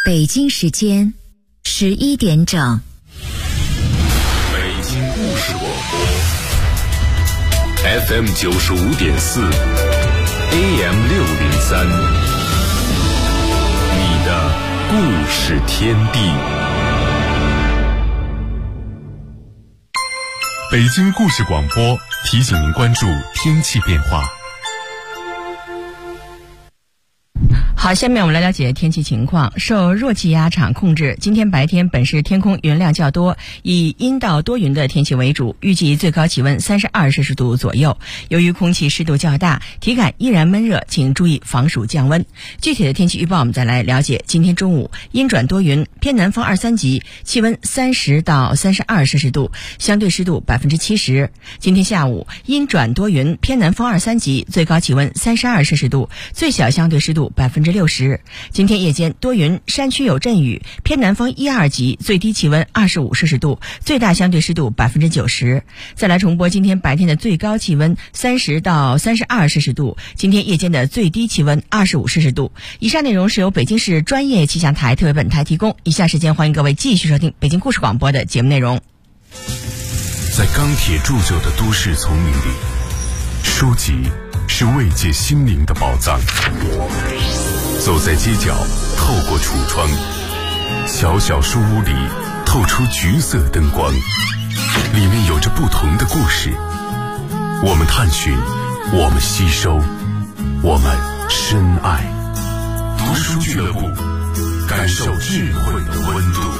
北京时间11点整。 北京故事广播 FM 95.4 AM 603，你的故事天地。北京故事广播提醒您关注天气变化。 好，下面我们来了解天气情况。受弱气压场控制，今天白天本市天空云量较多，以阴到多云的天气为主，预计最高气温32摄氏度左右。由于空气湿度较大，体感依然闷热，请注意防暑降温。具体的天气预报我们再来了解。今天中午阴转多云，偏南风2、3级，气温30到32摄氏度，相对湿度70%。今天下午阴转多云，偏南风2、3级，最高气温32摄氏度，最小相对湿度60%。今天夜间多云，山区有阵雨，偏南风1、2级，最低气温25摄氏度，最大相对湿度90%。再来重播今天白天的最高气温30到32摄氏度，今天夜间的最低气温25摄氏度。以上内容是由北京市专业气象台特别本台提供。以下时间欢迎各位继续收听北京故事广播的节目内容。 在钢铁铸就的都市丛林里，书籍是慰藉心灵的宝藏。走在街角，透过橱窗，小小书屋里透出橘色灯光，里面有着不同的故事。我们探寻，我们吸收，我们深爱。读书俱乐部，感受智慧的温度。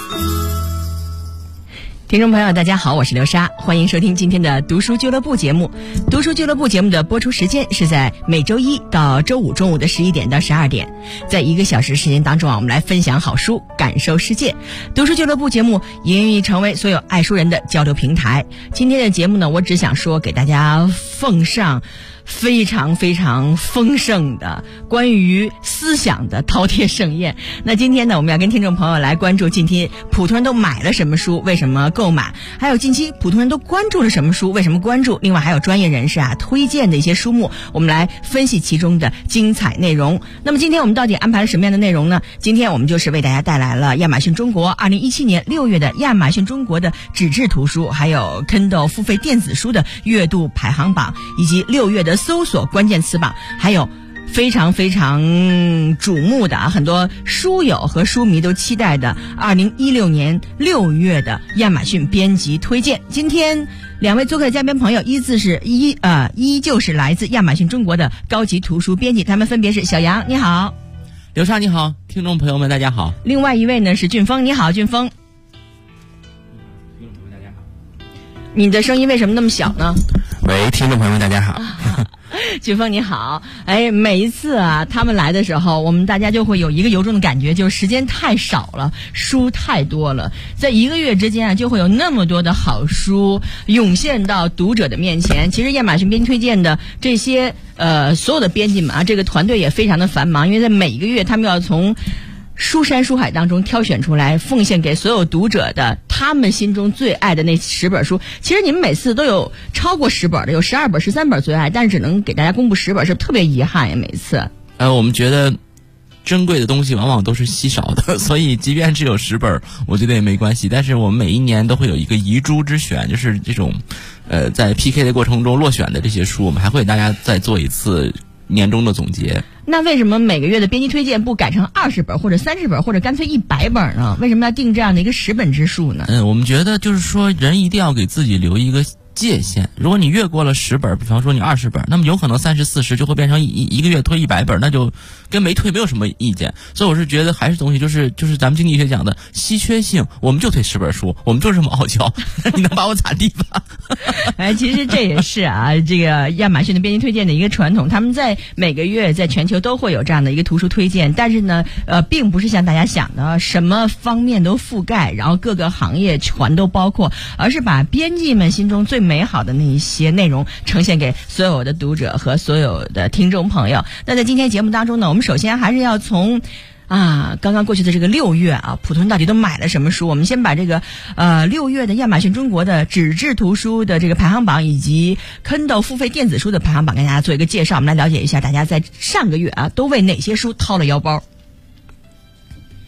听众朋友大家好，我是刘莎，欢迎收听今天的读书俱乐部节目。读书俱乐部节目的播出时间是在每周一到周五中午的11点到12点，在1个小时时间当中我们来分享好书，感受世界。读书俱乐部节目也愿意成为所有爱书人的交流平台。今天的节目呢，我只想说给大家奉上非常非常丰盛的关于思想的饕餮盛宴。那今天呢，我们要跟听众朋友来关注近期普通人都买了什么书，为什么购买，还有近期普通人都关注了什么书，为什么关注，另外还有专业人士推荐的一些书目，我们来分析其中的精彩内容。那么今天我们到底安排了什么样的内容呢？今天我们就是为大家带来了亚马逊中国2017年6月的亚马逊中国的纸质图书，还有 Kindle 付费电子书的阅读排行榜，以及6月的搜索关键词榜，还有非常非常瞩目的很多书友和书迷都期待的2016年6月的亚马逊编辑推荐。今天两位做客的嘉宾朋友依旧是来自亚马逊中国的高级图书编辑，他们分别是小杨，你好； 刘莎，你好；听众朋友们大家好。 另外一位呢是俊峰，你好，俊峰。 听众朋友们大家好。 你的声音为什么那么小呢？ 喂，听众朋友们大家好。 俊峰你好。每一次他们来的时候，我们大家就会有一个由衷的感觉，就是时间太少了，书太多了，在1个月之间就会有那么多的好书涌现到读者的面前。其实亚马逊编辑推荐的这些所有的编辑们这个团队也非常的繁忙，因为在每一个月他们要从书山书海当中挑选出来，奉献给所有读者的他们心中最爱的那10本书。其实你们每次都有超过10本的，有12本、13本最爱，但是只能给大家公布10本，是特别遗憾呀。每次我们觉得珍贵的东西往往都是稀少的，所以即便只有10本我觉得也没关系。但是我们每一年都会有一个遗珠之选，就是这种在 PK 的过程中落选的这些书，我们还会给大家再做一次年终的总结。 那为什么每个月的编辑推荐不改成20本或者30本或者干脆100本呢？为什么要定这样的一个10本之数呢？ 我们觉得就是说人一定要给自己留一个界限。如果你越过了10本，比方说你20本，那么有可能30、40就会变成一个月推100本，那就跟没推没有什么意见。所以我是觉得还是东西就是咱们经济学讲的稀缺性，我们就推10本书，我们就是这么傲娇，你能把我咋地吧？ 其实这也是这个亚马逊的编辑推荐的一个传统，他们在每个月在全球都会有这样的一个图书推荐，但是呢并不是像大家想的什么方面都覆盖，然后各个行业全都包括，而是把编辑们心中最美好的那一些内容呈现给所有的读者和所有的听众朋友。那在今天节目当中呢，我们首先还是要从刚刚过去的这个6月普通人到底都买了什么书？我们先把这个6月的亚马逊中国的纸质图书的这个排行榜以及 Kindle 付费电子书的排行榜跟大家做一个介绍，我们来了解一下大家在上个月都为哪些书掏了腰包。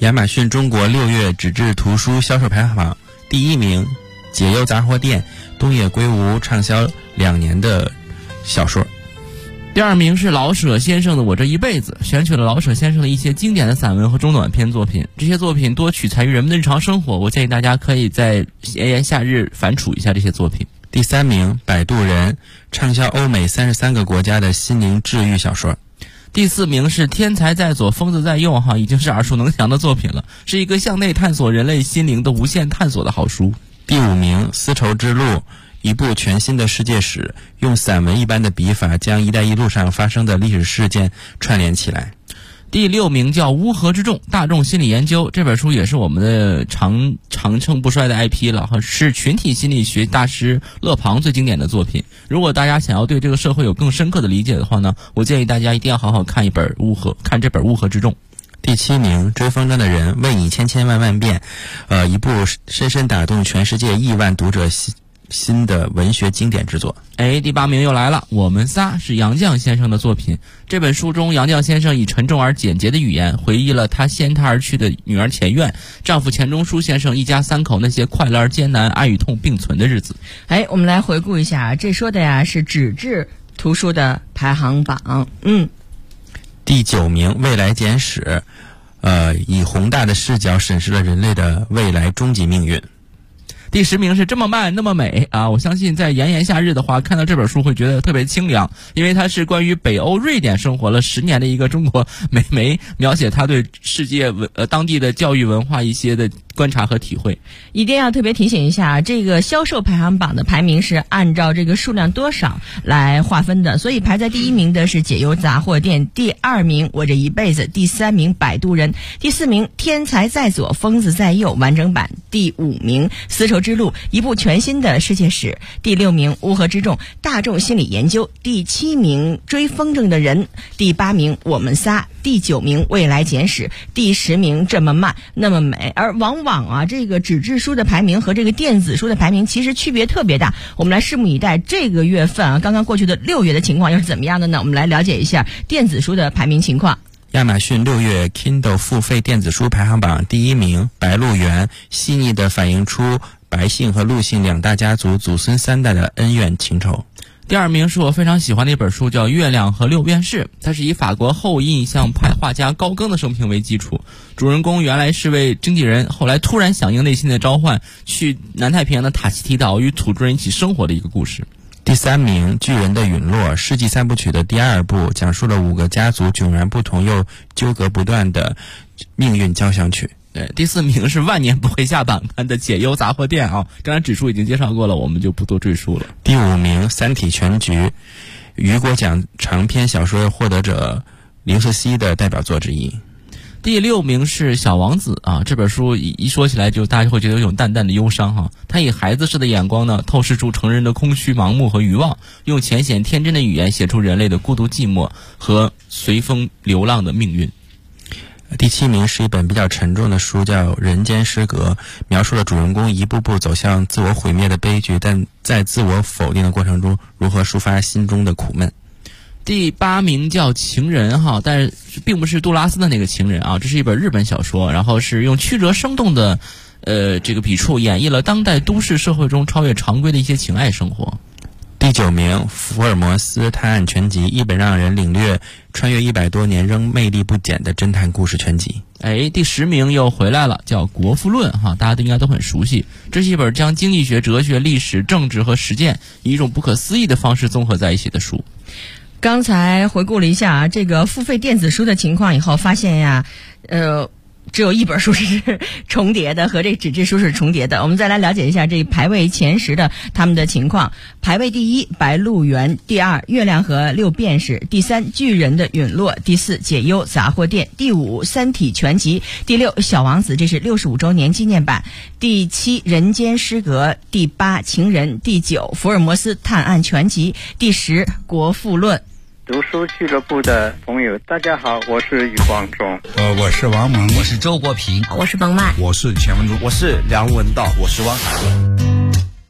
亚马逊中国6月纸质图书销售排行榜第1名，解忧杂货店东野圭吾畅销2年的小说。 第2名是老舍先生的《我这一辈子》，选取了老舍先生的一些经典的散文和中短篇作品。这些作品多取材于人们的日常生活，我建议大家可以在炎炎夏日反刍一下这些作品。 第3名，摆渡人，畅销欧美33个国家的心灵治愈小说。 第4名是天才在左疯子在右，已经是耳熟能详的作品了，是一个向内探索人类心灵的无限探索的好书。 第5名，丝绸之路，一部全新的世界史，用散文一般的笔法将一带一路上发生的历史事件串联起来。 第6名叫乌合之众，大众心理研究，这本书也是我们的长盛不衰的 IP 了，是群体心理学大师勒庞最经典的作品。如果大家想要对这个社会有更深刻的理解的话呢，我建议大家一定要好好看这本乌合之众。 第7名，追风筝的人，为你千千万万遍，一部深深打动全世界亿万读者新的文学经典之作。 第8名又来了，我们仨，是杨绛先生的作品。这本书中，杨绛先生以沉重而简洁的语言回忆了他先他而去的女儿钱院、丈夫钱钟书先生一家3口那些快乐而艰难、爱与痛并存的日子。 我们来回顾一下，这说的呀是纸质图书的排行榜。 第9名，未来简史，以宏大的视角审视了人类的未来终极命运。 第10名是这么慢那么美啊！我相信在炎炎夏日的话，看到这本书会觉得特别清凉，因为它是关于北欧瑞典生活了10年的一个中国美眉，描写她对世界当地的教育文化一些的观察和体会。 一定要特别提醒一下，这个销售排行榜的排名是按照这个数量多少来划分的，所以排在第1名的是解忧杂货店，第2名我这一辈子，第3名摆渡人，第4名天才在左疯子在右完整版，第5名丝绸之路，一部全新的世界史，第6名乌合之众，大众心理研究，第7名追风筝的人，第8名我们仨，第9名未来简史，第10名这么慢那么美。而往往这个纸质书的排名和这个电子书的排名其实区别特别大，我们来拭目以待这个月份刚刚过去的6月的情况又是怎么样的呢？我们来了解一下电子书的排名情况。 亚马逊6月 Kindle 付费电子书排行榜第1名，白鹿原，细腻地反映出白姓和陆姓2大家族祖孙3代的恩怨情仇。 第2名是我非常喜欢的一本书，叫《月亮和六便士》，它是以法国后印象派画家高更的生平为基础，主人公原来是位经纪人，后来突然响应内心的召唤，去南太平洋的塔希提岛与土著人一起生活的一个故事。 第3名，巨人的陨落，世纪3部曲的第2部，讲述了5个家族迥然不同又纠葛不断的命运交响曲。 第4名是万年不会下榜单的解忧杂货店刚才指数已经介绍过了，我们就不多赘述了。 第5名，三体全局，雨果奖长篇小说获得者刘瑟希的代表作之一。 第6名是小王子这本书一说起来就大家会觉得有种淡淡的忧伤他以孩子式的眼光呢，透视出成人的空虚、盲目和欲望，用浅显天真的语言写出人类的孤独寂寞和随风流浪的命运。 第7名是一本比较沉重的书，叫《人间失格》，描述了主人公一步步走向自我毁灭的悲剧，但在自我否定的过程中如何抒发心中的苦闷。 第8名叫情人但是并不是杜拉斯的那个情人这是一本日本小说，然后是用曲折生动的这个笔触演绎了当代都市社会中超越常规的一些情爱生活。 第9名，福尔摩斯探案全集，一本让人领略穿越100多年仍魅力不减的侦探故事全集。 第10名又回来了，叫《国富论》大家应该都很熟悉。这是一本将经济学、哲学、历史、政治和实践以一种不可思议的方式综合在一起的书。 刚才回顾了一下这个付费电子书的情况以后，发现呀，只有一本书是重叠的，和这纸质书是重叠的。我们再来了解一下这排位前10的他们的情况。排位第1，白鹿原；第2，月亮和六便士；第3，巨人的陨落；第4，解忧杂货店；第5，三体全集；第6，小王子，这是65周年纪念版；第7，人间失格；第8，情人；第9，福尔摩斯探案全集；第10，国富论。 读书俱乐部的朋友大家好，我是余光中。 我是王蒙， 我是周国平， 我是彭曼， 我是钱文忠， 我是梁文道，我是汪海。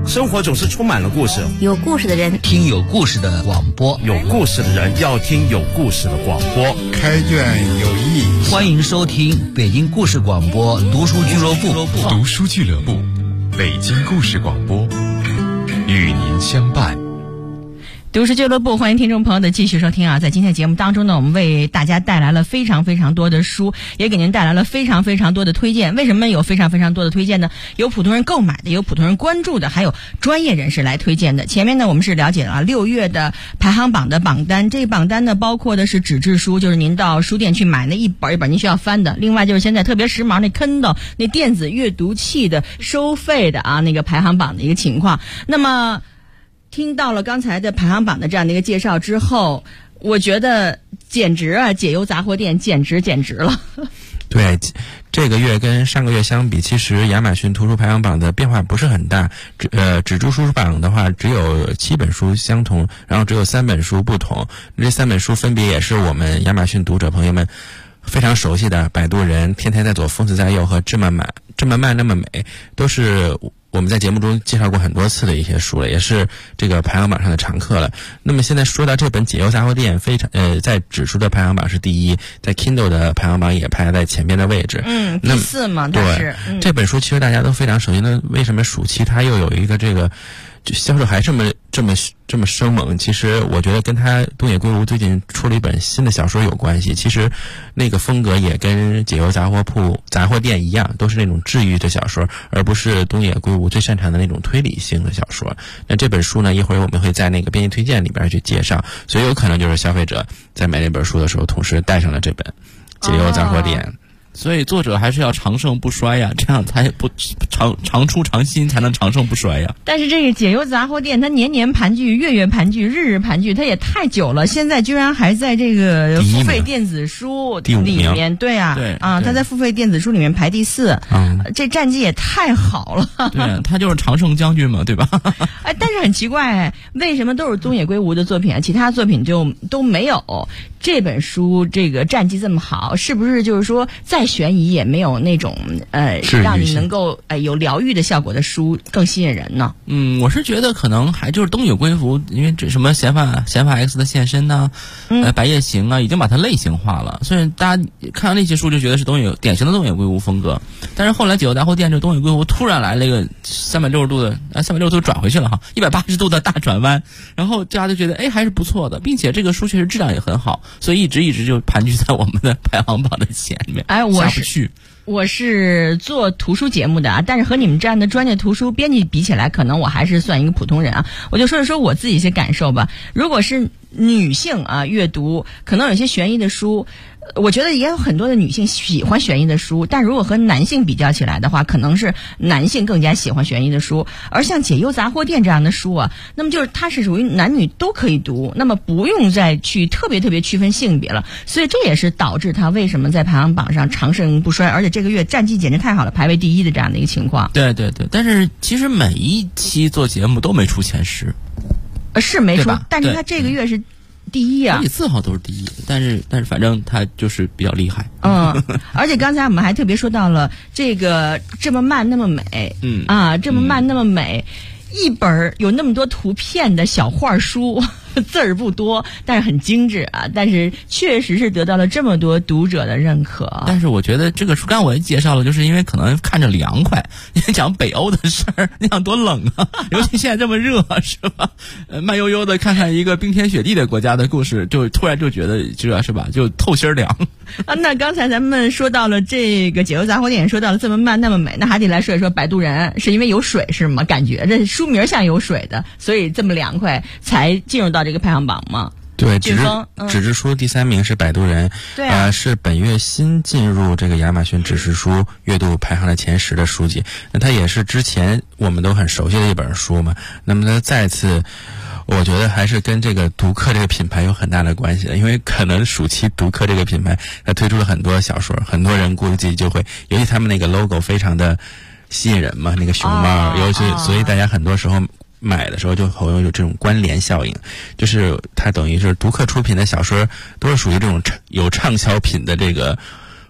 生活总是充满了故事， 有故事的人听有故事的广播， 有故事的人要听有故事的广播。 开卷有益， 欢迎收听北京故事广播读书俱乐部。 读书俱乐部，北京故事广播，与您相伴。 读书俱乐部，欢迎听众朋友的继续收听啊！在今天节目当中呢，我们为大家带来了非常非常多的书，也给您带来了非常非常多的推荐。为什么有非常非常多的推荐呢？有普通人购买的，有普通人关注的，还有专业人士来推荐的。前面呢，我们是了解了6月的排行榜的榜单，这个榜单呢，包括的是纸质书，就是您到书店去买那一本一本您需要翻的。另外就是现在特别时髦那 Kindle 那电子阅读器的收费的啊那个排行榜的一个情况。那么听到了刚才的排行榜的这样的一个介绍之后，我觉得简直啊，解忧杂货店简直了。 对，这个月跟上个月相比，其实亚马逊图书排行榜的变化不是很大。纸质书榜的话，只有7本书相同，然后只有3本书不同。这3本书分别也是我们亚马逊读者朋友们非常熟悉的《摆渡人》、天台在左，疯子在右和这么慢那么美，都是我们在节目中介绍过很多次的一些书了，也是这个排行榜上的常客了。那么现在说到这本《解忧杂货店》，在纸书的排行榜是第1，在 Kindle 的排行榜也排在前边的位置。 第4嘛，但是这本书其实大家都非常熟悉。那为什么暑期它又有一个这个销售还这么生猛？其实我觉得跟他东野圭吾最近出了一本新的小说有关系。其实那个风格也跟解忧杂货店一样，都是那种治愈的小说，而不是东野圭吾最擅长的那种推理性的小说。那这本书呢，一会儿我们会在那个编辑推荐里边去介绍，所以有可能就是消费者在买那本书的时候，同时带上了这本解忧杂货店。 所以作者还是要长盛不衰呀，这样才不长出长新，才能长盛不衰呀。 但是这个解忧杂货店，它年年盘踞、月月盘踞、日日盘踞，它也太久了，现在居然还在这个付费电子书里面。对啊，它在付费电子书里面排第4。这战绩也太好了。 对，他就是常胜将军嘛，对吧？ 但是很奇怪，为什么都是东野圭吾的作品啊？其他作品就都没有这本书这个战绩这么好？是不是就是说再悬疑也没有那种让你能够有疗愈的效果的书更吸引人呢？ 我是觉得可能还就是东野圭吾，因为这什么嫌犯 X 的现身呐，白夜行啊，已经把它类型化了，所以大家看到那些书就觉得是典型的东野圭吾风格。但是后来解忧杂货店这东野圭吾突然来了一个360度转回去了哈，180度的大转弯，然后大家就觉得还是不错的，并且这个书确实质量也很好，所以一直就盘踞在我们的排行榜的前面。 我是做图书节目的啊，但是和你们这样的专业图书编辑比起来，可能我还是算一个普通人啊。我就说一说我自己一些感受吧。如果是女性啊阅读，可能有些悬疑的书，我觉得也有很多的女性喜欢悬疑的书，但如果和男性比较起来的话，可能是男性更加喜欢悬疑的书。而像解忧杂货店这样的书啊，那么就是它是属于男女都可以读，那么不用再去特别区分性别了，所以这也是导致它为什么在排行榜上长盛不衰，而且这个月战绩简直太好了，排位第1的这样的一个情况。 对，但是其实每一期做节目都没出前10， 是没出，但是它这个月是第1啊， 好几次好都是第1，但是反正他就是比较厉害。 而且刚才我们还特别说到了这个这么慢那么美，这么慢那么美，一本有那么多图片的小画书，字儿不多，但是很精致啊，但是确实是得到了这么多读者的认可。 但是我觉得这个书刚我也介绍了，就是因为可能看着凉快，因为讲北欧的事儿，你想多冷啊，尤其现在这么热，是吧？慢悠悠的看看一个冰天雪地的国家的故事，就突然就觉得这是吧，就透心凉啊。那刚才咱们说到了这个解忧杂货店，说到了这么慢那么美，那还得来说一说摆渡人，是因为有水是吗？感觉这书名像有水的，所以这么凉快才进入到这个排行榜吗？ 对，纸质书第3名是摆渡人， 对是本月新进入这个亚马逊纸质书阅读排行的前10的书籍。那它也是之前我们都很熟悉的一本书嘛。那么它再次，我觉得还是跟这个读客这个品牌有很大的关系的，因为可能暑期读客这个品牌它推出了很多小说，很多人估计就会，尤其他们那个 logo 非常的吸引人嘛，那个熊猫，尤其所以大家很多时候买的时候就会有这种关联效应，就是它等于是读客出品的小说都是属于这种有畅销品的这个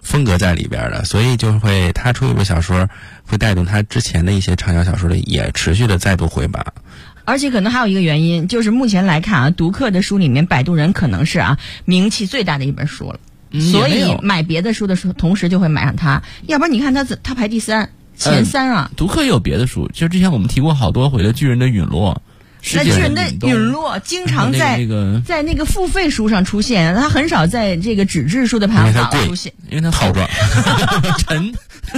风格在里边的，所以就会他出一部小说，会带动他之前的一些畅销小说的也持续的再度回榜。 而且可能还有一个原因，就是目前来看啊，读客的书里面，摆渡人可能是名气最大的一本书了，所以买别的书的时候，同时就会买上它。要不然你看他排第3，前3啊。 读客也有别的书，就之前我们提过好多回的《巨人的陨落》。 那巨人的陨落经常在那个付费书上出现，它很少在这个纸质书的排行榜出现， 因为它套装沉。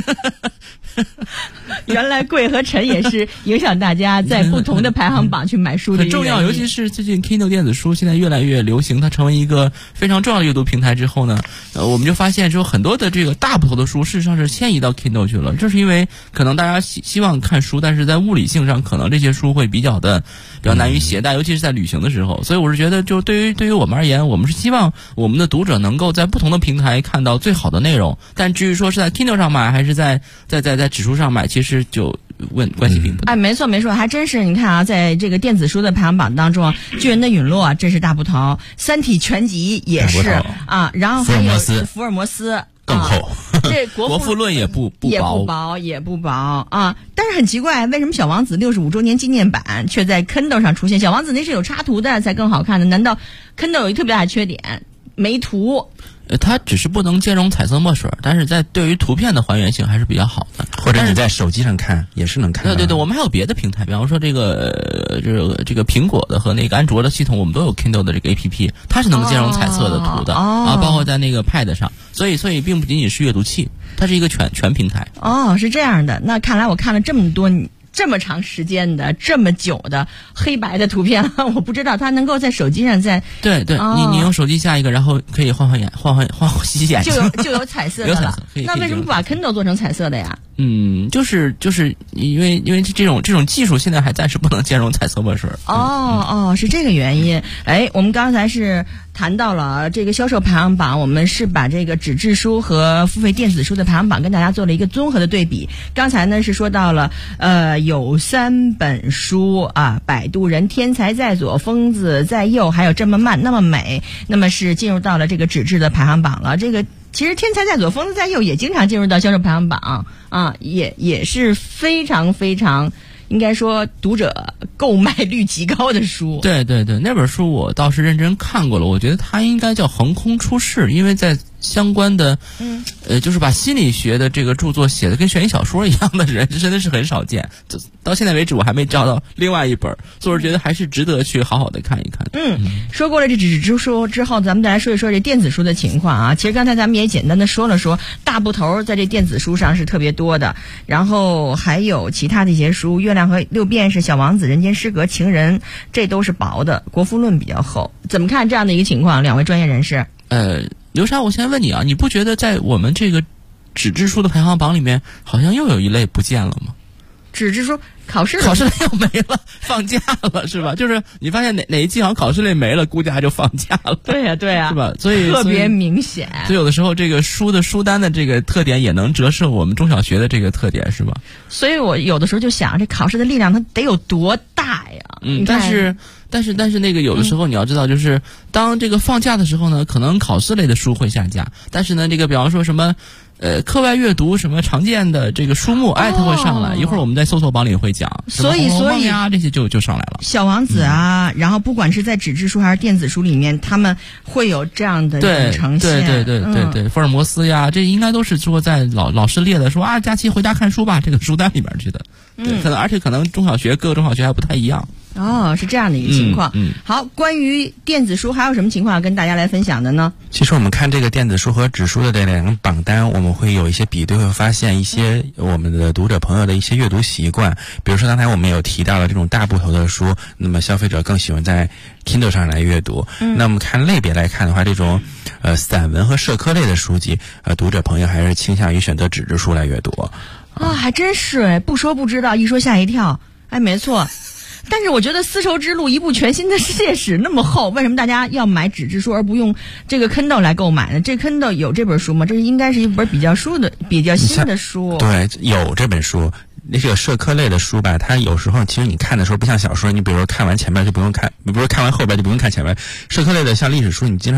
原来贵和沉也是影响大家在不同的排行榜去买书的很重要，尤其是最近 Kindle 电子书现在越来越流行，它成为一个非常重要的阅读平台之后呢，我们就发现说很多的这个大部头的书事实上是迁移到 Kindle 去了，这是因为可能大家希望看书，但是在物理性上可能这些书会比较难于携带，尤其是在旅行的时候。所以我是觉得，就对于我们而言，我们是希望我们的读者能够在不同的平台看到最好的内容，但至于说是在 Kindle 上买还是在纸书上买，其实就关系并不大。 没错，还真是。你看啊，在这个电子书的排行榜当中，巨人的陨落真是大部头，三体全集也是啊，然后还有福尔摩斯更厚， 这国富论也不薄啊。但是很奇怪，为什么小王子65周年纪念版却在 Kindle 上出现？小王子那是有插图的才更好看的，难道 Kindle 有一特别大的缺点，没图？ 它只是不能兼容彩色墨水，但是在对于图片的还原性还是比较好的。 或者你在手机上看也是能看到。 对，我们还有别的平台，比方说这个苹果的和那个安卓的系统，我们都有 Kindle 的这个 APP， 它是能兼容彩色的图的包括在那个 Pad 上，所以并不仅仅是阅读器，它是一个全平台。 是这样的。那看来我看了这么长时间的这么久的黑白的图片，我不知道它能够在手机上对，你用手机下一个，然后可以换洗眼睛， 就有彩色的了。那为什么不把 Kindle 做成彩色的呀？ 就是因为这种技术现在还暂时不能兼容彩色墨水。 是这个原因。我们刚才是谈到了这个销售排行榜，我们是把这个纸质书和付费电子书的排行榜跟大家做了一个综合的对比。刚才呢是说到了有3本书啊，摆渡人、天才在左、疯子在右，还有这么慢那么美，那么是进入到了这个纸质的排行榜了。这个其实天才在左、疯子在右也经常进入到销售排行榜啊，也是非常非常应该说读者购买率极高的书。 对，那本书我倒是认真看过了，我觉得它应该叫横空出世，因为在相关的就是把心理学的这个著作写的跟悬疑小说一样的人真的是很少见，到现在为止我还没找到另外一本，所以我觉得还是值得去好好的看一看。 说过了这纸质书之后，咱们再来说一说这电子书的情况啊。其实刚才咱们也简单的说了说，大部头在这电子书上是特别多的，然后还有其他的一些书，月亮和六便士、小王子、人间失格、情人，这都是薄的，国富论比较厚。怎么看这样的一个情况？两位专业人士。 刘莎，我先问你啊，你不觉得在我们这个纸质书的排行榜里面，好像又有一类不见了吗？ 纸质书考试类又没了，放假了是吧？就是你发现哪一季好像考试类没了，估计就放假了。 对呀， 是吧？所以特别明显。 所以有的时候这个书的书单的这个特点也能折射我们中小学的这个特点，是吧？ 所以我有的时候就想，这考试的力量它得有多大呀？ 但是那个有的时候你要知道，就是当这个放假的时候呢，可能考试类的书会下架，但是呢，这个比方说什么课外阅读什么常见的这个书目，它会上来。一会儿我们在搜索榜里会讲， 所以这些就上来了。 小王子啊，然后不管是在纸质书还是电子书里面，他们会有这样的一种呈现。 对，福尔摩斯呀，这应该都是说在老师列的说假期回家看书吧这个书单里面去的。对，而且可能各个中小学还不太一样。 是这样的一个情况。好，关于电子书还有什么情况要跟大家来分享的呢？ 其实我们看这个电子书和纸书的这两个榜单，我们会有一些比对，会发现一些我们的读者朋友的一些阅读习惯。比如说刚才我们有提到了这种大部头的书，那么消费者更喜欢在 Kindle 上来阅读。那我们看类别来看的话，这种散文和社科类的书籍，读者朋友还是倾向于选择纸质书来阅读。 还真是不说不知道，一说吓一跳。没错。但是我觉得丝绸之路一部全新的世界史那么厚，为什么大家要买纸质书而不用这个 Kindle 来购买呢？这 Kindle 有这本书吗？这应该是一本比较新的书。 对，有这本书。那个社科类的书吧，它有时候其实你看的时候不像小说，你比如说看完前面就不用看，比如说看完后边就不用看前面。社科类的像历史书，你经常会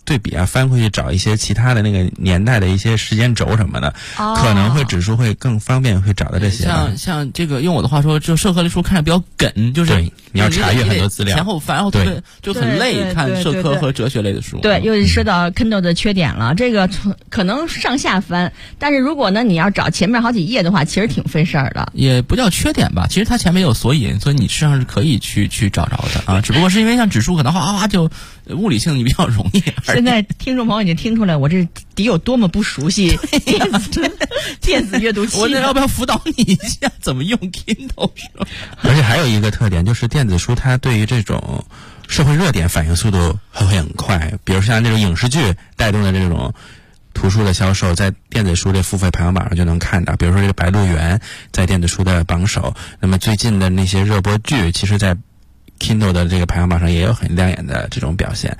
对比啊，翻回去找一些其他的那个年代的一些时间轴什么的，可能会指数会更方便会找到这些。 像这个用我的话说，就社科类书看着比较梗，就是你要查阅很多资料， 前后翻，然后特别就很累。看社科和哲学类的书， 对，又说到 Kindle 的缺点了。这个可能上下翻，但是如果呢你要找前面好几页的话，其实挺费事儿的。 也不叫缺点吧，其实它前面有索引，所以你实际上是可以去找着的啊。只不过是因为像指数可能哗就物理性你比较容易。 现在听众朋友已经听出来我这底有多么不熟悉电子阅读器。 我这要不要辅导你一下怎么用 Kindle？ 而且还有一个特点就是电子书它对于这种社会热点反应速度会很快，比如像那种影视剧带动的这种图书的销售，在电子书的付费排行榜上就能看到。比如说这个《白鹿原》在电子书的榜首，那么最近的那些热播剧，其实在 Kindle 的这个排行榜上也有很亮眼的这种表现。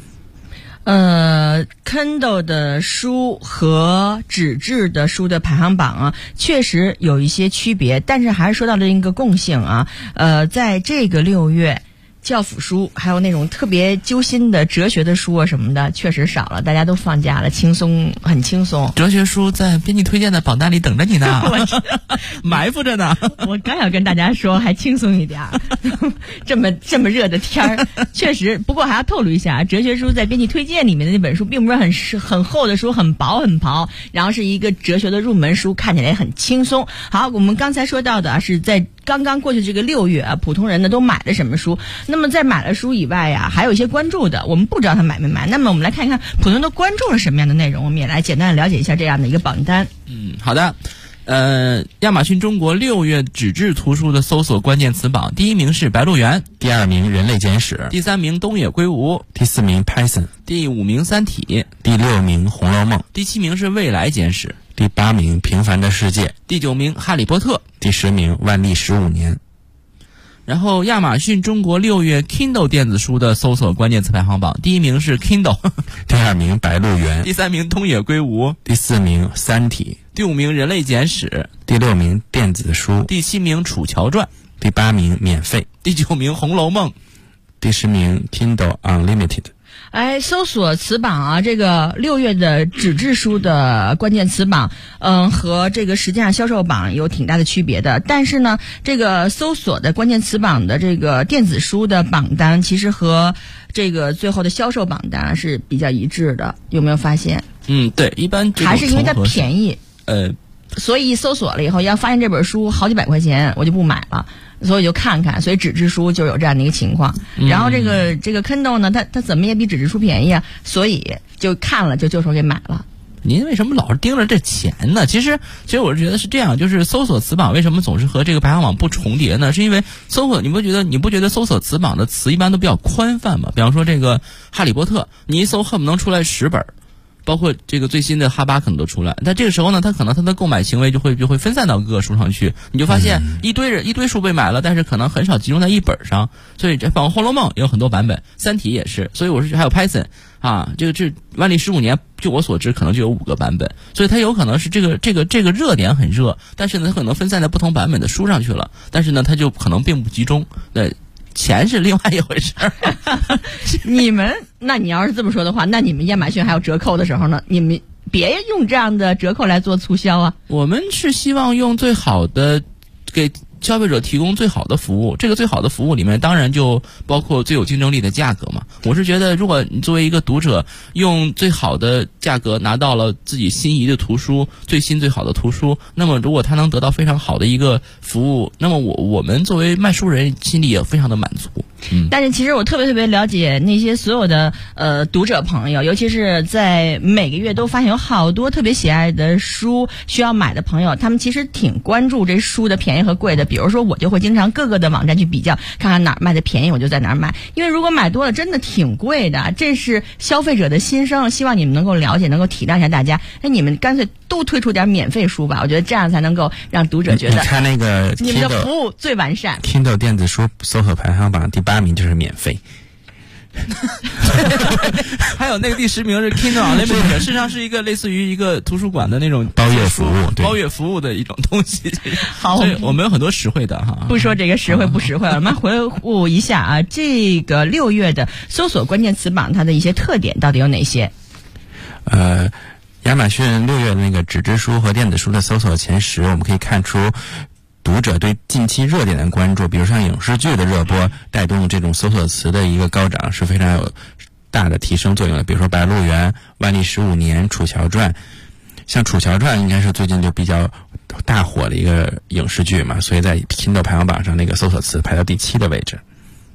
Kindle 的书和纸质的书的排行榜啊，确实有一些区别，但是还是说到了一个共性啊。在这个6月，教辅书还有那种特别揪心的哲学的书啊什么的确实少了，大家都放假了，很轻松。 哲学书在编辑推荐的榜单里等着你呢埋伏着呢。 我刚要跟大家说还轻松一点这么热的天儿确实。不过还要透露一下，哲学书在编辑推荐里面的那本书并不是很厚的书，很薄，然后是一个哲学的入门书，看起来很轻松。好，我们刚才说到的是在刚刚过去这个6月啊，普通人呢都买了什么书。那么在买了书以外呀，还有一些关注的，我们不知道他买没买。那么我们来看一看普通人都关注了什么样的内容，我们也来简单的了解一下这样的一个榜单。 好的。亚马逊中国6月纸质图书的搜索关键词榜，第1名是《白鹿原》， 第2名《人类简史》， 第3名《东野圭吾》， 第4名 Python， 第5名《三体》， 第6名《红楼梦》， 第7名是《未来简史》， 第8名《平凡的世界》， 第9名《哈利波特》， 第10名《万历15年》。 然后亚马逊中国6月 Kindle 电子书的搜索关键词排行榜，第1名是 Kindle， 第2名白鹿原， 第3名东野圭吾， 第4名三体， 第5名人类简史， 第6名电子书， 第7名楚乔传， 第8名免费， 第9名红楼梦， 第10名 Kindle Unlimited。 搜索词榜啊，这个6月的纸质书的关键词榜，和这个实际上销售榜有挺大的区别的。但是呢，这个搜索的关键词榜的这个电子书的榜单，其实和这个最后的销售榜单是比较一致的，有没有发现？ 对，一般还是因为它便宜，所以搜索了以后，要发现这本书好几百块钱，我就不买了。所以就看看，所以纸质书就有这样的一个情况。然后这个 Kindle 呢，它怎么也比纸质书便宜啊，所以就看了就手给买了。 您为什么老是盯着这钱呢？其实我是觉得是这样，就是搜索词榜为什么总是和这个排行榜不重叠呢？是因为搜索，你不觉得搜索词榜的词一般都比较宽泛吗？比方说这个哈利波特，你一搜恨不能出来10本。包括这个最新的哈巴可能都出来，但这个时候呢，他可能他的购买行为就会分散到各个书上去，你就发现一堆书被买了，但是可能很少集中在一本上。所以这《红楼梦》也有很多版本，《三体》也是，所以我是还有 Python 啊，这万历15年，据我所知可能就有5个版本，所以它有可能是这个热点很热，但是呢，它可能分散在不同版本的书上去了，但是呢，它就可能并不集中。钱是另外一回事儿。 那你要是这么说的话，那你们亚马逊还有折扣的时候呢，你们别用这样的折扣来做促销啊。 我们是希望用最好的给消费者提供最好的服务，这个最好的服务里面当然就包括最有竞争力的价格嘛。我是觉得如果你作为一个读者用最好的价格拿到了自己心仪的图书，最新最好的图书，那么如果他能得到非常好的一个服务，那么我们作为卖书人心里也非常的满足。 但是其实我特别了解那些所有的读者朋友，尤其是在每个月都发现有好多特别喜爱的书需要买的朋友，他们其实挺关注这书的便宜和贵的。比如说我就会经常各个的网站去比较，看看哪儿卖的便宜我就在哪儿买，因为如果买多了真的挺贵的，这是消费者的心声，希望你们能够了解，能够体谅一下大家。你们干脆都推出点免费书吧，我觉得这样才能够让读者觉得你看那个你们的服务最完善。 Kindle 电子书搜索排行榜第8名就是免费， 还有那个第10名是 Kindle Unlimited， 事实上是一个类似于一个图书馆的那种包月服务， 包月服务的一种东西。 好， 所以我们有很多实惠的哈。 不说这个实惠不实惠了，我们回顾一下啊，这个6月的搜索关键词榜它的一些特点到底有哪些？ 亚马逊6月的那个纸质书和电子书的搜索前10，我们可以看出读者对近期热点的关注，比如像影视剧的热播，带动这种搜索词的一个高涨，是非常有大的提升作用的。比如说《白鹿原》、《万历15年》、《楚乔传》，像《楚乔传》应该是最近就比较大火的一个影视剧嘛，所以在 Kindle 排行榜上那个搜索词排到第7的位置。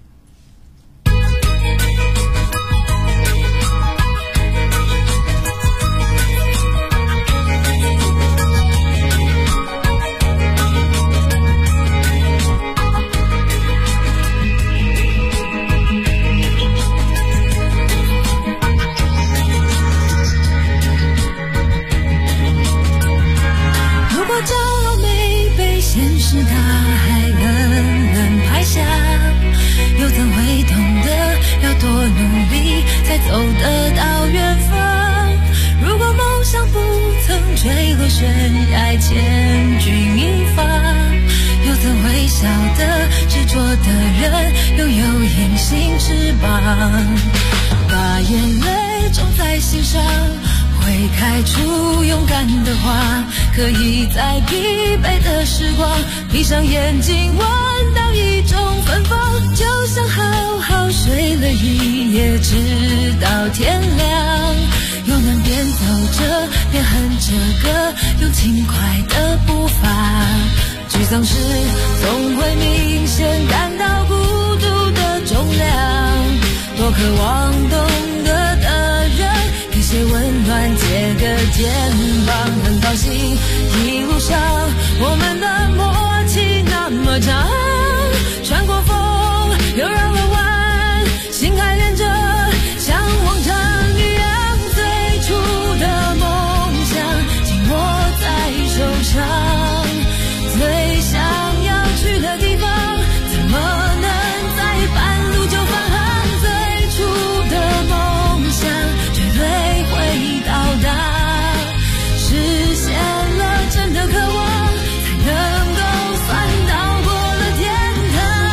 走得到远方，如果梦想不曾坠落悬崖，千钧一发，又怎会晓得执着的人拥有隐形翅膀，把眼泪种在心上，会开出勇敢的花，可以在疲惫的时光闭上眼睛闻到一种芬芳，就像好好睡了一夜直到天亮，又能边走着边哼着歌，用轻快的步伐，沮丧时总会明显感到孤独的重量，多渴望懂得的人给些温暖，借个肩膀，很高兴一路上我们的默契那么长，穿过风又绕了弯，心还连着像往常一样，最初的梦想紧握在手上，最想要去的地方怎么能在半路就返航，最初的梦想绝对会到达，实现了真的渴望，才能够算到过了天堂。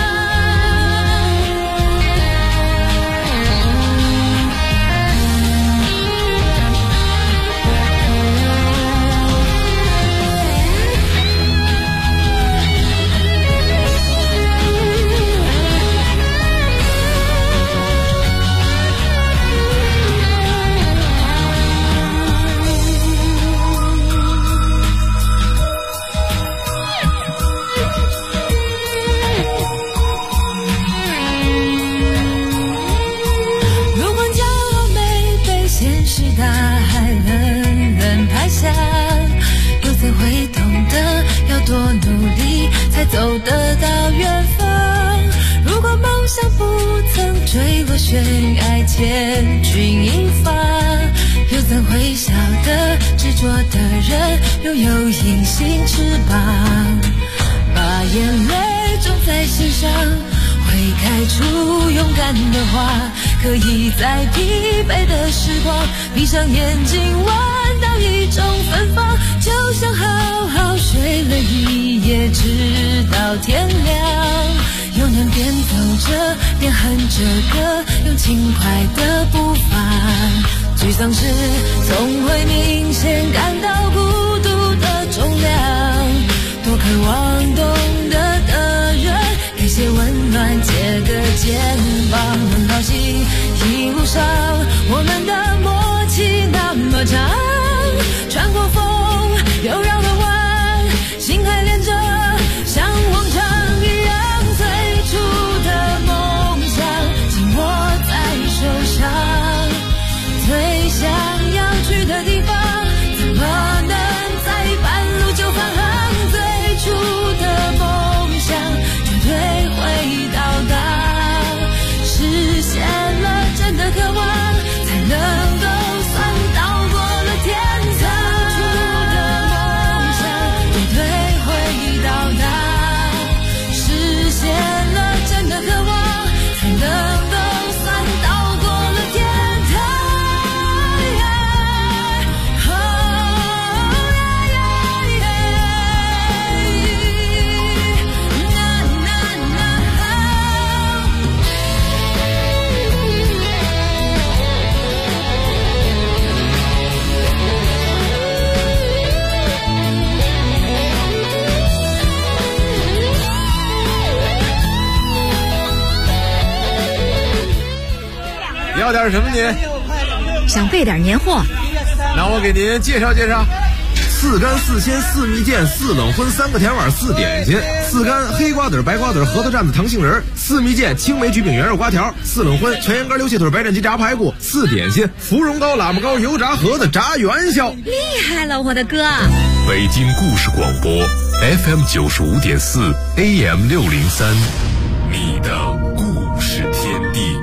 如果骄傲没被现实大海冷冷拍下，又怎会懂得要多努力才走得到远方，如果梦想不曾坠落悬崖，千钧一发，又怎会晓得执着的人拥有隐形翅膀，把眼泪种在心上，会开出勇敢的花，可以在疲惫的时光闭上眼睛闻到一种芬芳，就像好好睡了一夜直到天亮，又能边走着边哼着歌，用轻快的步伐，沮丧时总会明显感到孤独的重量，多渴望懂得的人给些温暖，借个肩膀，很高兴一路上我们的默契那么长，穿过风又绕了弯，心还连着像往常一样，最初的梦想紧握在手上，最想要去的地方怎么能在半路就返航，最初的梦想绝对会到达，实现了真的渴望。 要点什么您？ 想备点年货。 那我给您介绍介绍。4干4鲜4蜜饯4冷荤3个甜碗4点心，4干黑瓜子白瓜子核桃蘸子糖杏仁，4蜜饯青梅橘饼圆肉瓜条，4冷荤全羊肝溜蟹腿白斩鸡炸排骨，4点心芙蓉糕喇嘛糕油炸盒子炸元宵。 厉害了，我的哥！ 北京故事广播 FM 95.4 AM 603，你的故事天地。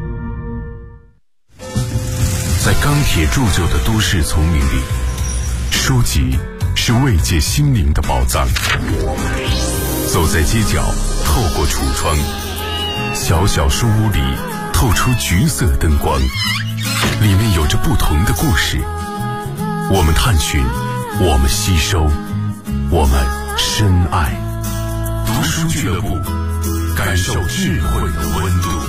在钢铁铸就的都市丛林里，书籍是慰藉心灵的宝藏。走在街角，透过橱窗，小小书屋里透出橘色灯光，里面有着不同的故事。我们探寻，我们吸收，我们深爱。读书俱乐部，感受智慧的温度。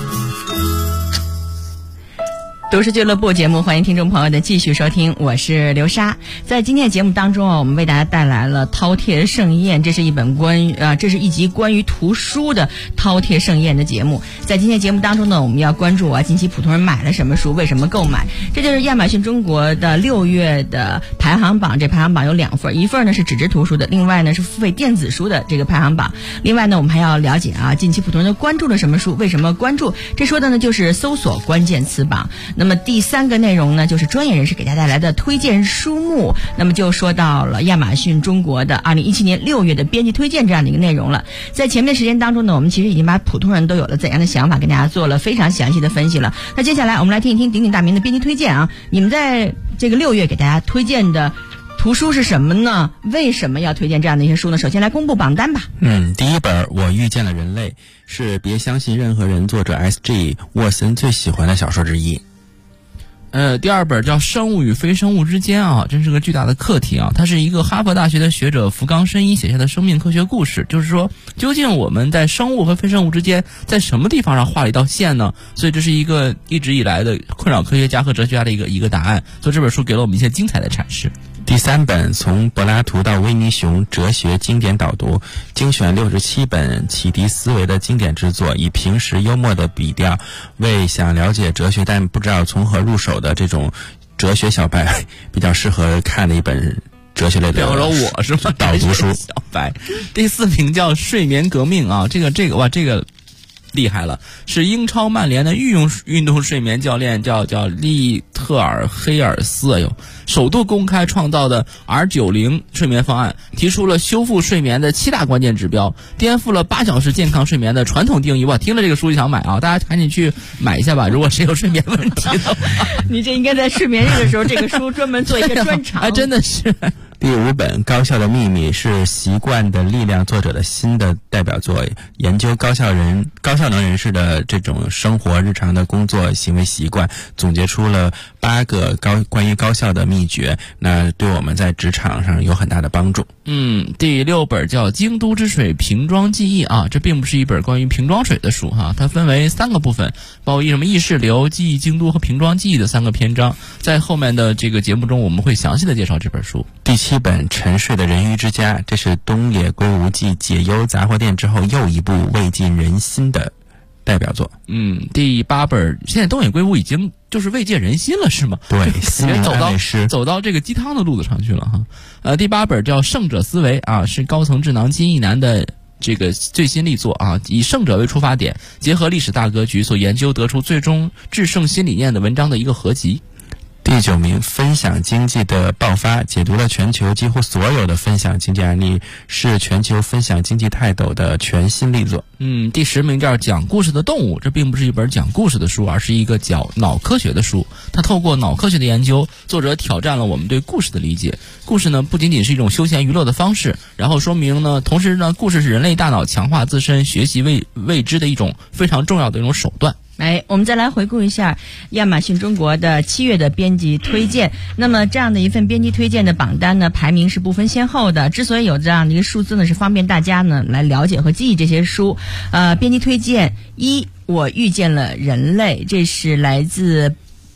读书俱乐部节目，欢迎听众朋友的继续收听，我是刘莎。在今天的节目当中我们为大家带来了《饕餮盛宴》，这是一集关于图书的饕餮盛宴的节目。在今天节目当中呢，我们要关注近期普通人买了什么书，为什么购买。这就是亚马逊中国的6月的排行榜，这排行榜有2份，一份呢是纸质图书的，另外呢是付费电子书的这个排行榜。另外呢，我们还要了解近期普通人关注了什么书，为什么关注。这说的呢就是搜索关键词榜。那么第3个内容呢，就是专业人士给大家带来的推荐书目。那么就说到了亚马逊中国的2017年6月的编辑推荐这样的一个内容了。在前面的时间当中呢，我们其实已经把普通人都有了怎样的想法跟大家做了非常详细的分析了。那接下来我们来听一听鼎鼎大名的编辑推荐你们在这个6月给大家推荐的图书是什么呢？为什么要推荐这样的一些书呢？首先来公布榜单吧。 第一本《我遇见了人类》是别相信任何人作者 S.G. 沃森最喜欢的小说之一。 第2本叫《生物与非生物之间》真是个巨大的课题它是一个哈佛大学的学者福冈伸一写下的生命科学故事，就是说究竟我们在生物和非生物之间在什么地方上画了一道线呢？所以这是一个一直以来的困扰科学家和哲学家的一个答案，所以这本书给了我们一些精彩的阐释。 第3本从柏拉图到维尼熊哲学经典导读，精选67本启迪思维的经典之作，以平时幽默的笔调为想了解哲学但不知道从何入手的这种哲学小白比较适合看的一本哲学类的我是吗？ 导读书。 小白。第4名叫《睡眠革命》这个厉害了，是英超曼联的御用运动睡眠教练叫利特尔黑尔斯首度公开创造的 R90 睡眠方案，提出了修复睡眠的7大关键指标，颠覆了8小时健康睡眠的传统定义。听了这个书就想买大家赶紧去买一下吧，如果谁有睡眠问题的话。 你这应该在睡眠日的时候这个书专门做一个专场。 真的是。 第5本《高效的秘密》是习惯的力量作者的新的代表作，研究高效能人士的这种生活日常的工作行为习惯，总结出了8个关于高效的秘诀，那对我们在职场上有很大的帮助。 第6本叫《京都之水瓶装记忆》这并不是一本关于瓶装水的书它分为3个部分，包括什么意识流、记忆京都和瓶装记忆的3个篇章。在后面的这个节目中我们会详细的介绍这本书。 第7本《沉睡的人鱼之家》，这是东野圭吾继解忧杂货店之后又一部慰藉人心的代表作。 第8本，现在东野圭吾已经就是慰藉人心了是吗？ 对，心灵安慰师走到这个鸡汤的路子上去了第8本叫《胜者思维》是高层智囊金一南的这个最新力作以胜者为出发点，结合历史大格局所研究得出最终制胜新理念的文章的一个合集。 第9名，分享经济的爆发，解读了全球几乎所有的分享经济案例，是全球分享经济泰斗的全新力作。 第10名叫讲故事的动物，这并不是一本讲故事的书，而是一个讲脑科学的书。它透过脑科学的研究，作者挑战了我们对故事的理解。故事呢不仅仅是一种休闲娱乐的方式，然后说明呢，同时呢，故事是人类大脑强化自身、学习未知的一种非常重要的一种手段。 我们再来回顾一下亚马逊中国的7月的编辑推荐。那么这样的一份编辑推荐的榜单呢，排名是不分先后的。之所以有这样的一个数字呢，是方便大家呢来了解和记忆这些书。编辑推荐1，我遇见了人类，这是来自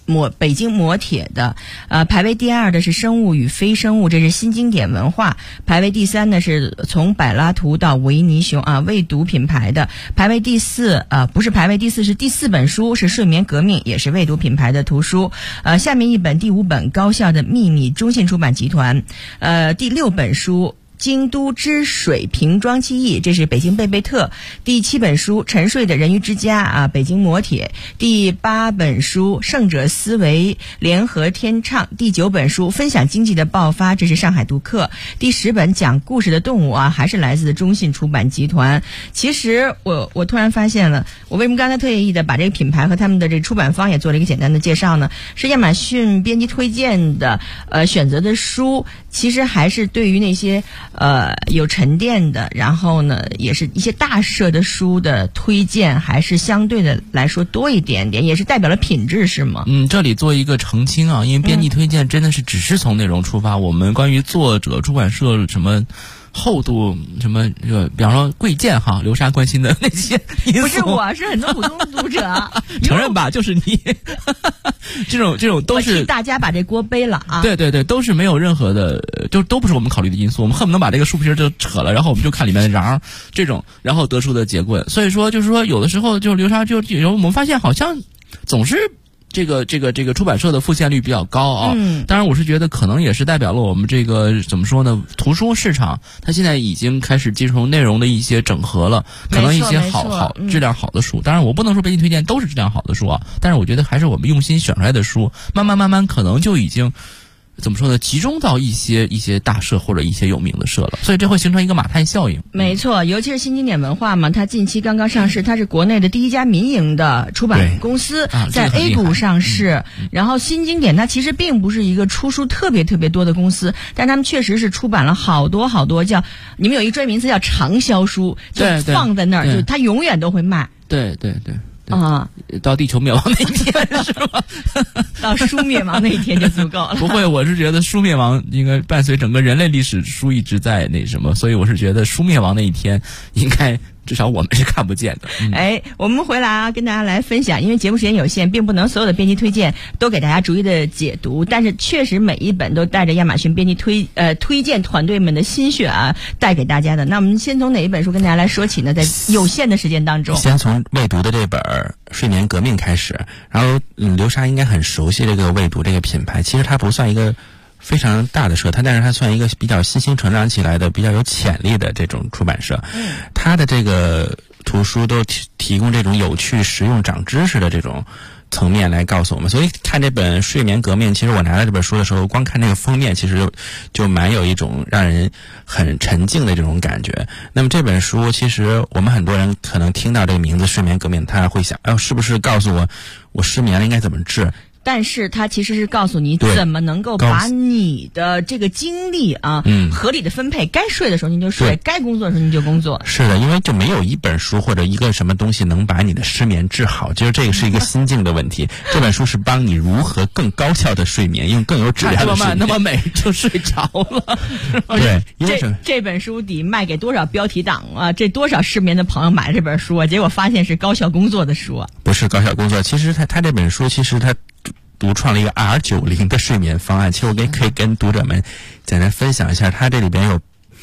北京磨铁的，排位第2的是生物与非生物，这是新经典文化。排位第3呢是从柏拉图到维尼熊未读品牌的。排位第4不是排位第4，是第4本书是睡眠革命，也是未读品牌的图书。下面一本第5本高校的秘密，中信出版集团。第6本书京都之水瓶装记忆，这是北京贝贝特。第7本书沉睡的人鱼之家北京磨铁。第8本书胜者思维联合天唱。第9本书分享经济的爆发，这是上海读客。第10本讲故事的动物还是来自中信出版集团。其实我突然发现了，我为什么刚才特意的把这个品牌和他们的这出版方也做了一个简单的介绍呢？是亚马逊编辑推荐的选择的书，其实还是对于那些有沉淀的，然后呢也是一些大社的书的推荐，还是相对的来说多一点点，也是代表了品质，是吗？ 这里做一个澄清因为编辑推荐真的是只是从内容出发，我们关于作者、出版社什么厚度什么比方说贵贱刘莎关心的那些因素， 不是我，是很多普通读者承认吧，就是你这种都是我替大家把这锅背了对对对，都是没有任何的，就都不是我们考虑的因素，我们恨不能把这个树皮就扯了，然后我们就看里面的瓤这种，然后得出的结论。所以说就是说有的时候就流沙就我们发现好像总是这个出版社的复现率比较高当然我是觉得可能也是代表了我们这个怎么说呢，图书市场它现在已经开始进入内容的一些整合了，可能一些好质量好的书，当然我不能说编辑推荐都是质量好的书但是我觉得还是我们用心选出来的书，慢慢可能就已经怎么说呢，集中到一些大社或者一些有名的社了，所以这会形成一个马太效应。 没错，尤其是新经典文化嘛，它近期刚刚上市，它是国内的第一家民营的出版公司，在 A 股上市。然后新经典它其实并不是一个出书特别多的公司，但他们确实是出版了好多叫，你们有一个专业名词叫长销书，就放在那儿，就它永远都会卖。 对。到地球灭亡那一天是吧？ 到书灭亡那一天就足够了。 不会，我是觉得书灭亡应该伴随整个人类历史，书一直在那什么，所以我是觉得书灭亡那一天应该至少我们是看不见的。 我们回来跟大家来分享，因为节目时间有限，并不能所有的编辑推荐都给大家逐一的解读，但是确实每一本都带着亚马逊编辑推荐团队们的心血带给大家的。那我们先从哪一本书跟大家来说起呢？在有限的时间当中， 先从未读的这本《睡眠革命》开始。然后流沙应该很熟悉这个未读这个品牌，其实它不算一个非常大的社，但是它算一个比较新兴成长起来的、比较有潜力的这种出版社。它的这个图书都提供这种有趣、实用、长知识的这种层面来告诉我们。所以看这本《睡眠革命》，其实我拿到这本书的时候，光看这个封面，其实就蛮有一种让人很沉静的这种感觉。那么这本书，其实我们很多人可能听到这个名字《睡眠革命》，他会想，是不是告诉我失眠了应该怎么治？ 但是它其实是告诉你怎么能够把你的这个精力合理的分配，该睡的时候你就睡，该工作的时候你就工作。 是的，因为就没有一本书或者一个什么东西能把你的失眠治好，就是这个是一个心境的问题。这本书是帮你如何更高效的睡眠，用更有质量的睡眠。 那么美就睡着了。 对，因为这本书得卖给多少标题党这多少失眠的朋友买了这本书结果发现是高效工作的书不是高效工作。其实他这本书其实他独创了一个 R90 的睡眠方案，其实我可以跟读者们简单分享一下，它这里边有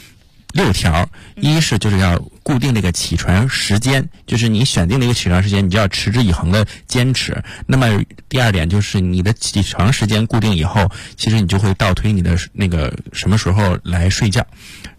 6条。一是就是要固定这个起床时间，就是你选定了一个起床时间，你就要持之以恒的坚持。那么第2点就是你的起床时间固定以后，其实你就会倒推你的那个什么时候来睡觉。